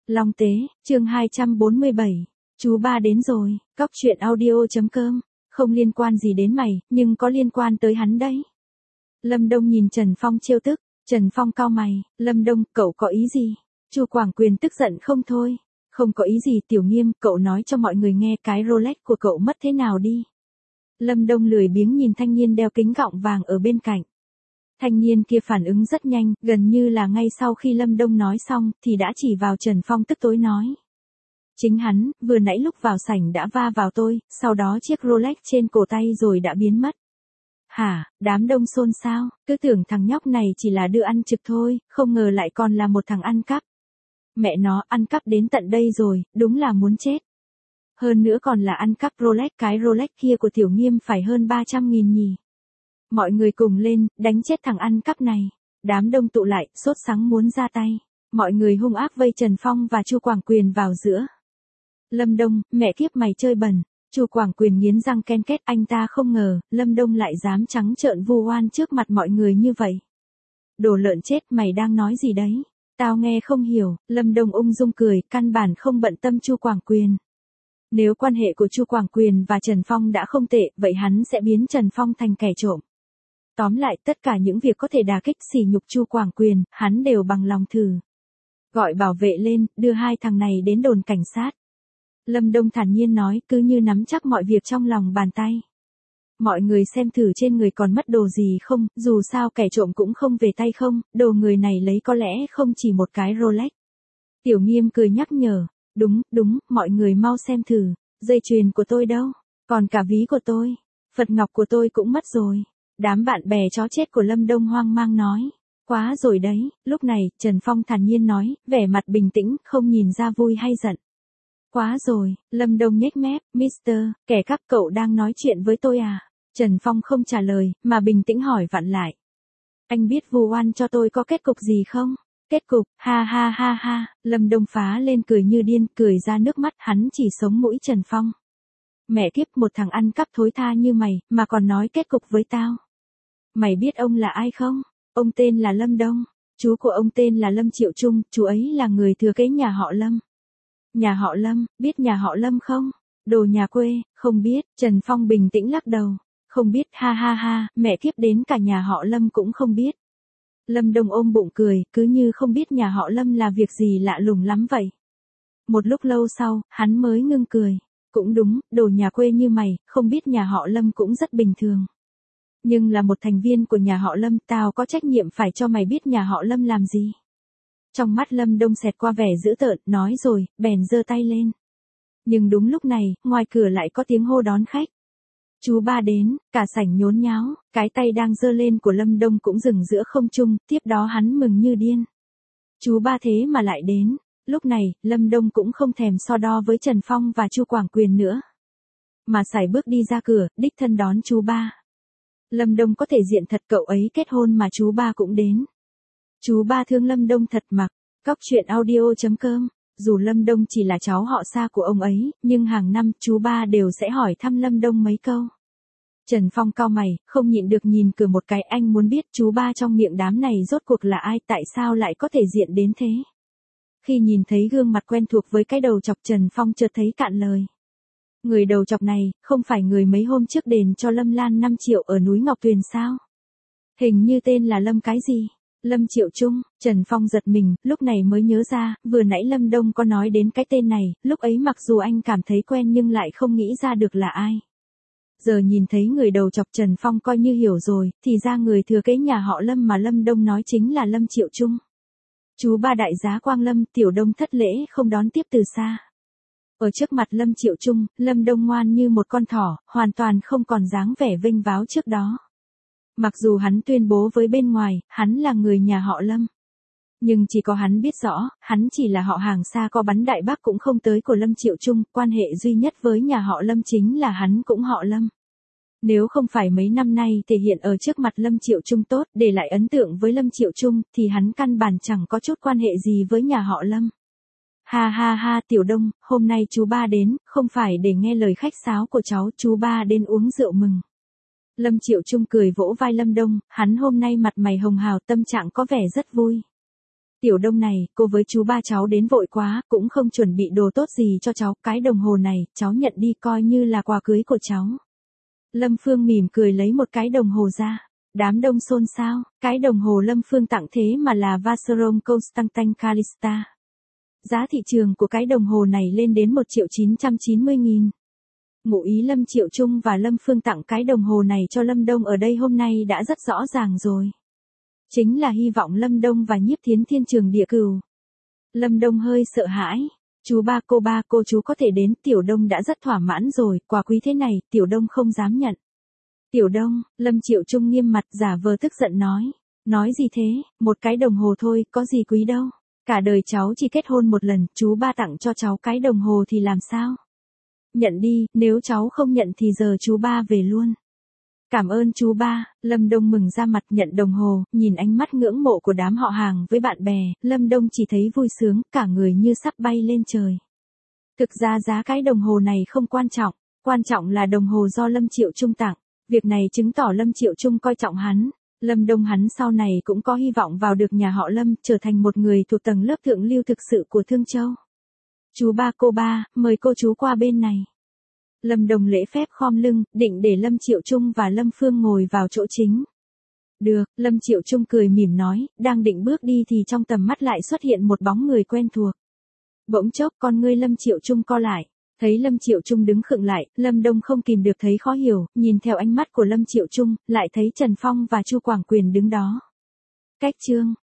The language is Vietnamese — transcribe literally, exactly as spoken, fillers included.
Long Tế, chương hai trăm bốn mươi bảy. Chú ba đến rồi, Cóc truyện audio.com. Không liên quan gì đến mày, nhưng có liên quan tới hắn đấy. Lâm Đông nhìn Trần Phong trêu tức. Trần Phong cau mày, Lâm Đông, cậu có ý gì? Chu Quảng Quyền tức giận không thôi. Không có ý gì Tiểu Nghiêm, cậu nói cho mọi người nghe cái Rolex của cậu mất thế nào đi. Lâm Đông lười biếng nhìn thanh niên đeo kính gọng vàng ở bên cạnh. Thanh niên kia phản ứng rất nhanh, gần như là ngay sau khi Lâm Đông nói xong, thì đã chỉ vào Trần Phong tức tối nói. Chính hắn, vừa nãy lúc vào sảnh đã va vào tôi, sau đó chiếc Rolex trên cổ tay rồi đã biến mất. Hả, đám đông xôn xao, cứ tưởng thằng nhóc này chỉ là đưa ăn trực thôi, không ngờ lại còn là một thằng ăn cắp. Mẹ nó, ăn cắp đến tận đây rồi, đúng là muốn chết. Hơn nữa còn là ăn cắp Rolex, cái Rolex kia của Tiểu Nghiêm phải hơn ba trăm nghìn nhỉ. Mọi người cùng lên, đánh chết thằng ăn cắp này. Đám đông tụ lại, sốt sắng muốn ra tay. Mọi người hung ác vây Trần Phong và Chu Quảng Quyền vào giữa. Lâm Đông, mẹ kiếp mày chơi bẩn. Chu Quảng Quyền nghiến răng ken két, anh ta không ngờ, Lâm Đông lại dám trắng trợn vu oan trước mặt mọi người như vậy. Đồ lợn chết, mày đang nói gì đấy? Tao nghe không hiểu. Lâm Đông ung dung cười, căn bản không bận tâm Chu Quảng Quyền. Nếu quan hệ của Chu Quảng Quyền và Trần Phong đã không tệ, vậy hắn sẽ biến Trần Phong thành kẻ trộm. Tóm lại, tất cả những việc có thể đả kích sỉ nhục Chu Quảng Quyền, hắn đều bằng lòng thử. Gọi bảo vệ lên, đưa hai thằng này đến đồn cảnh sát. Lâm Đông thản nhiên nói, cứ như nắm chắc mọi việc trong lòng bàn tay. Mọi người xem thử trên người còn mất đồ gì không, dù sao kẻ trộm cũng không về tay không, đồ người này lấy có lẽ không chỉ một cái Rolex. Tiểu Nghiêm cười nhắc nhở, đúng, đúng, mọi người mau xem thử, dây chuyền của tôi đâu, còn cả ví của tôi, Phật ngọc của tôi cũng mất rồi. Đám bạn bè chó chết của Lâm Đông hoang mang nói. Quá rồi đấy, lúc này, Trần Phong thản nhiên nói, vẻ mặt bình tĩnh, không nhìn ra vui hay giận. Quá rồi, Lâm Đông nhếch mép, Mister, kẻ cắp cậu đang nói chuyện với tôi à? Trần Phong không trả lời, mà bình tĩnh hỏi vặn lại. Anh biết vu oan cho tôi có kết cục gì không? Kết cục, ha ha ha ha, Lâm Đông phá lên cười như điên, cười ra nước mắt, hắn chỉ sống mũi Trần Phong. Mẹ kiếp, một thằng ăn cắp thối tha như mày, mà còn nói kết cục với tao. Mày biết ông là ai không? Ông tên là Lâm Đông, chú của ông tên là Lâm Triệu Trung, chú ấy là người thừa kế nhà họ Lâm. Nhà họ Lâm, biết nhà họ Lâm không? Đồ nhà quê, không biết, Trần Phong bình tĩnh lắc đầu. Không biết, ha ha ha, mẹ kiếp đến cả nhà họ Lâm cũng không biết. Lâm Đông ôm bụng cười, cứ như không biết nhà họ Lâm là việc gì lạ lùng lắm vậy. Một lúc lâu sau, hắn mới ngưng cười. Cũng đúng, đồ nhà quê như mày, không biết nhà họ Lâm cũng rất bình thường. Nhưng là một thành viên của nhà họ Lâm, tao có trách nhiệm phải cho mày biết nhà họ Lâm làm gì. Trong mắt Lâm Đông xẹt qua vẻ dữ tợn, nói rồi, bèn giơ tay lên. Nhưng đúng lúc này, ngoài cửa lại có tiếng hô đón khách. Chú ba đến, cả sảnh nhốn nháo, cái tay đang giơ lên của Lâm Đông cũng dừng giữa không trung, tiếp đó hắn mừng như điên. Chú ba thế mà lại đến. Lúc này, Lâm Đông cũng không thèm so đo với Trần Phong và Chu Quảng Quyền nữa. Mà sải bước đi ra cửa, đích thân đón chú ba. Lâm Đông có thể diện thật, cậu ấy kết hôn mà chú ba cũng đến. Chú ba thương Lâm Đông thật mặc. Cóc truyện audio.com. Dù Lâm Đông chỉ là cháu họ xa của ông ấy, nhưng hàng năm chú ba đều sẽ hỏi thăm Lâm Đông mấy câu. Trần Phong cau mày, không nhịn được nhìn cửa một cái, anh muốn biết chú ba trong miệng đám này rốt cuộc là ai, tại sao lại có thể diện đến thế. Khi nhìn thấy gương mặt quen thuộc với cái đầu chọc, Trần Phong chợt thấy cạn lời. Người đầu chọc này, không phải người mấy hôm trước đền cho Lâm Lan năm triệu ở núi Ngọc Tuyền sao? Hình như tên là Lâm cái gì? Lâm Triệu Trung. Trần Phong giật mình, lúc này mới nhớ ra, vừa nãy Lâm Đông có nói đến cái tên này, lúc ấy mặc dù anh cảm thấy quen nhưng lại không nghĩ ra được là ai. Giờ nhìn thấy người đầu chọc, Trần Phong coi như hiểu rồi, thì ra người thừa kế nhà họ Lâm mà Lâm Đông nói chính là Lâm Triệu Trung. Chú ba đại giá Quang Lâm, Tiểu Đông thất lễ không đón tiếp từ xa. Ở trước mặt Lâm Triệu Trung, Lâm Đông ngoan như một con thỏ, hoàn toàn không còn dáng vẻ vênh váo trước đó. Mặc dù hắn tuyên bố với bên ngoài, hắn là người nhà họ Lâm. Nhưng chỉ có hắn biết rõ, hắn chỉ là họ hàng xa có bắn đại bác cũng không tới của Lâm Triệu Trung, quan hệ duy nhất với nhà họ Lâm chính là hắn cũng họ Lâm. Nếu không phải mấy năm nay thể hiện ở trước mặt Lâm Triệu Trung tốt, để lại ấn tượng với Lâm Triệu Trung, thì hắn căn bản chẳng có chút quan hệ gì với nhà họ Lâm. Ha ha ha, Tiểu Đông, hôm nay chú ba đến, không phải để nghe lời khách sáo của cháu, chú ba đến uống rượu mừng. Lâm Triệu Trung cười vỗ vai Lâm Đông, hắn hôm nay mặt mày hồng hào, tâm trạng có vẻ rất vui. Tiểu Đông này, cô với chú ba cháu đến vội quá, cũng không chuẩn bị đồ tốt gì cho cháu, cái đồng hồ này, cháu nhận đi coi như là quà cưới của cháu. Lâm Phương mỉm cười lấy một cái đồng hồ ra. Đám đông xôn xao, cái đồng hồ Lâm Phương tặng thế mà là Vacheron Constantin Callista. Giá thị trường của cái đồng hồ này lên đến một triệu chín trăm chín mươi nghìn. Ngụ ý Lâm Triệu Trung và Lâm Phương tặng cái đồng hồ này cho Lâm Đông ở đây hôm nay đã rất rõ ràng rồi. Chính là hy vọng Lâm Đông và Nhiếp Thiến thiên trường địa cửu. Lâm Đông hơi sợ hãi. Chú ba cô ba cô chú có thể đến, Tiểu Đông đã rất thỏa mãn rồi, quà quý thế này, Tiểu Đông không dám nhận. Tiểu Đông, Lâm Triệu Trung nghiêm mặt giả vờ tức giận nói. Nói gì thế, một cái đồng hồ thôi, có gì quý đâu. Cả đời cháu chỉ kết hôn một lần, chú ba tặng cho cháu cái đồng hồ thì làm sao? Nhận đi, nếu cháu không nhận thì giờ chú ba về luôn. Cảm ơn chú ba, Lâm Đông mừng ra mặt nhận đồng hồ, nhìn ánh mắt ngưỡng mộ của đám họ hàng với bạn bè, Lâm Đông chỉ thấy vui sướng, cả người như sắp bay lên trời. Thực ra giá cái đồng hồ này không quan trọng, quan trọng là đồng hồ do Lâm Triệu Trung tặng. Việc này chứng tỏ Lâm Triệu Trung coi trọng hắn. Lâm Đông hắn sau này cũng có hy vọng vào được nhà họ Lâm, trở thành một người thuộc tầng lớp thượng lưu thực sự của Thương Châu. Chú ba cô ba, mời cô chú qua bên này. Lâm Đông lễ phép khom lưng, định để Lâm Triệu Trung và Lâm Phương ngồi vào chỗ chính. Được, Lâm Triệu Trung cười mỉm nói, đang định bước đi thì trong tầm mắt lại xuất hiện một bóng người quen thuộc. Bỗng chốc con ngươi Lâm Triệu Trung co lại. Thấy Lâm Triệu Trung đứng khựng lại, Lâm Đông không kìm được thấy khó hiểu, nhìn theo ánh mắt của Lâm Triệu Trung, lại thấy Trần Phong và Chu Quảng Quyền đứng đó. Cách chương